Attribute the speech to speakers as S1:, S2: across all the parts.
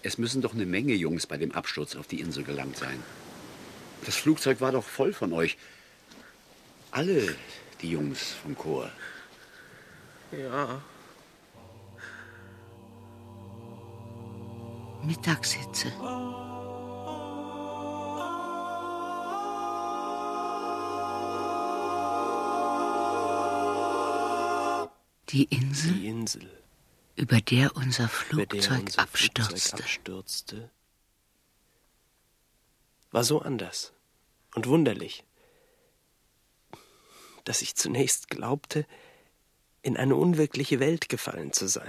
S1: Es müssen doch eine Menge Jungs bei dem Absturz auf die Insel gelangt sein. Das Flugzeug war doch voll von euch. Alle die Jungs vom Chor.
S2: Ja.
S3: Mittagshitze. Die Insel, über der unser Flugzeug abstürzte,
S2: war so anders und wunderlich, dass ich zunächst glaubte, in eine unwirkliche Welt gefallen zu sein.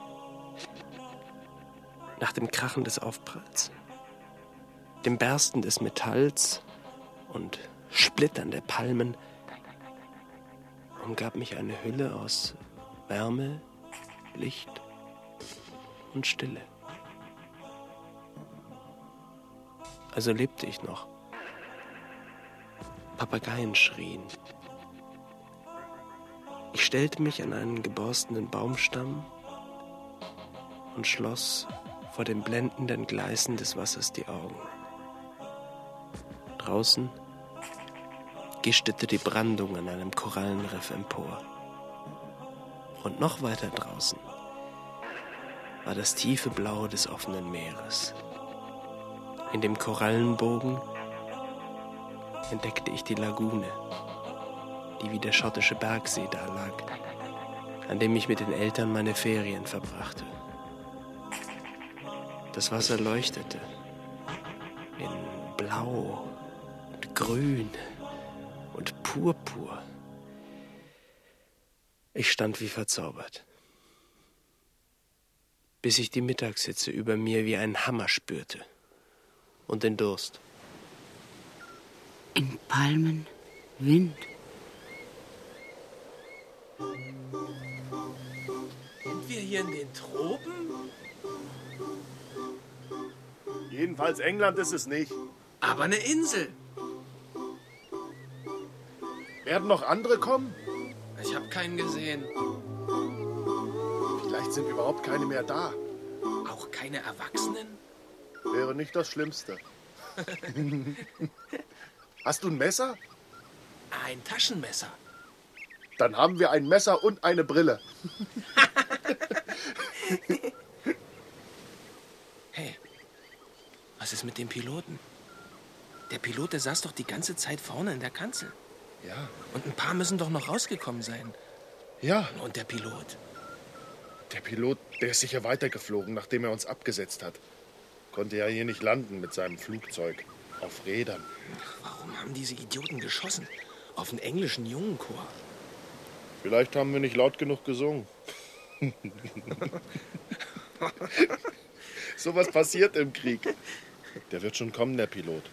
S2: Nach dem Krachen des Aufpralls, dem Bersten des Metalls und Splittern der Palmen umgab mich eine Hülle aus Wärme, Licht und Stille. Also lebte ich noch. Papageien schrien. Ich stellte mich an einen geborstenen Baumstamm und schloss vor den blendenden Gleißen des Wassers die Augen. Draußen gischtete die Brandung an einem Korallenriff empor. Und noch weiter draußen war das tiefe Blau des offenen Meeres. In dem Korallenbogen entdeckte ich die Lagune, die wie der schottische Bergsee da lag, an dem ich mit den Eltern meine Ferien verbrachte. Das Wasser leuchtete in Blau und Grün und Purpur. Ich stand wie verzaubert, bis ich die Mittagshitze über mir wie einen Hammer spürte und den Durst.
S3: In Palmen, Wind.
S2: Sind wir hier in den Tropen?
S4: Jedenfalls England ist es nicht.
S2: Aber eine Insel.
S4: Werden noch andere kommen?
S2: Ich habe keinen gesehen.
S4: Vielleicht sind überhaupt keine mehr da.
S2: Auch keine Erwachsenen?
S4: Wäre nicht das Schlimmste. Hast du ein Messer?
S2: Ein Taschenmesser.
S4: Dann haben wir ein Messer und eine Brille.
S2: Hey, was ist mit dem Piloten? Der Pilot, der saß doch die ganze Zeit vorne in der Kanzel.
S4: Ja.
S2: Und ein paar müssen doch noch rausgekommen sein.
S4: Ja.
S2: Und der Pilot?
S4: Der Pilot, der ist sicher weitergeflogen, nachdem er uns abgesetzt hat. Konnte ja hier nicht landen mit seinem Flugzeug. Auf Rädern.
S2: Warum haben diese Idioten geschossen? Auf einen englischen Jungenchor.
S4: Vielleicht haben wir nicht laut genug gesungen. Sowas passiert im Krieg. Der wird schon kommen, der Pilot.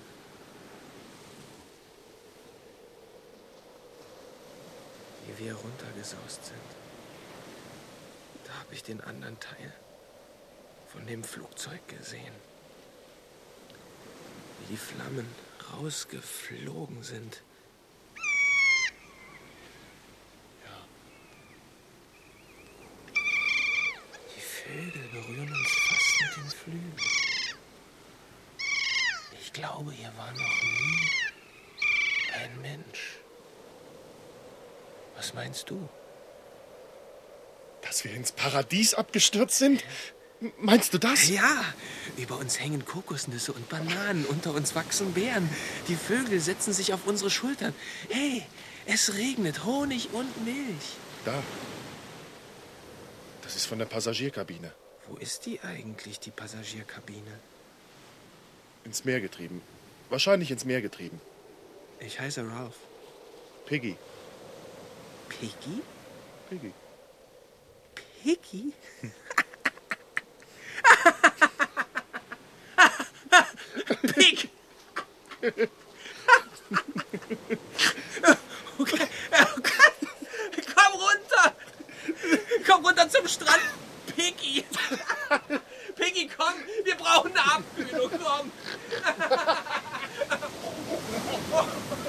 S2: Wie wir runtergesaust sind. Da habe ich den anderen Teil von dem Flugzeug gesehen. Wie die Flammen rausgeflogen sind.
S4: Ja.
S2: Die Vögel berühren uns fast mit den Flügeln. Ich glaube, hier war noch nie ein Mensch. Was meinst du?
S4: Dass wir ins Paradies abgestürzt sind? Meinst du das?
S2: Ja, über uns hängen Kokosnüsse und Bananen, unter uns wachsen Beeren. Die Vögel setzen sich auf unsere Schultern. Hey, es regnet Honig und Milch.
S4: Da. Das ist von der Passagierkabine.
S2: Wo ist die eigentlich, die Passagierkabine?
S4: Ins Meer getrieben. Wahrscheinlich ins Meer getrieben.
S2: Ich heiße Ralph.
S4: Piggy.
S2: Piggy?
S4: Piggy.
S2: Piggy? Pig! Okay. Oh Gott. Komm runter! Komm runter zum Strand! Piggy! Piggy, komm! Wir brauchen eine Abkühlung, komm!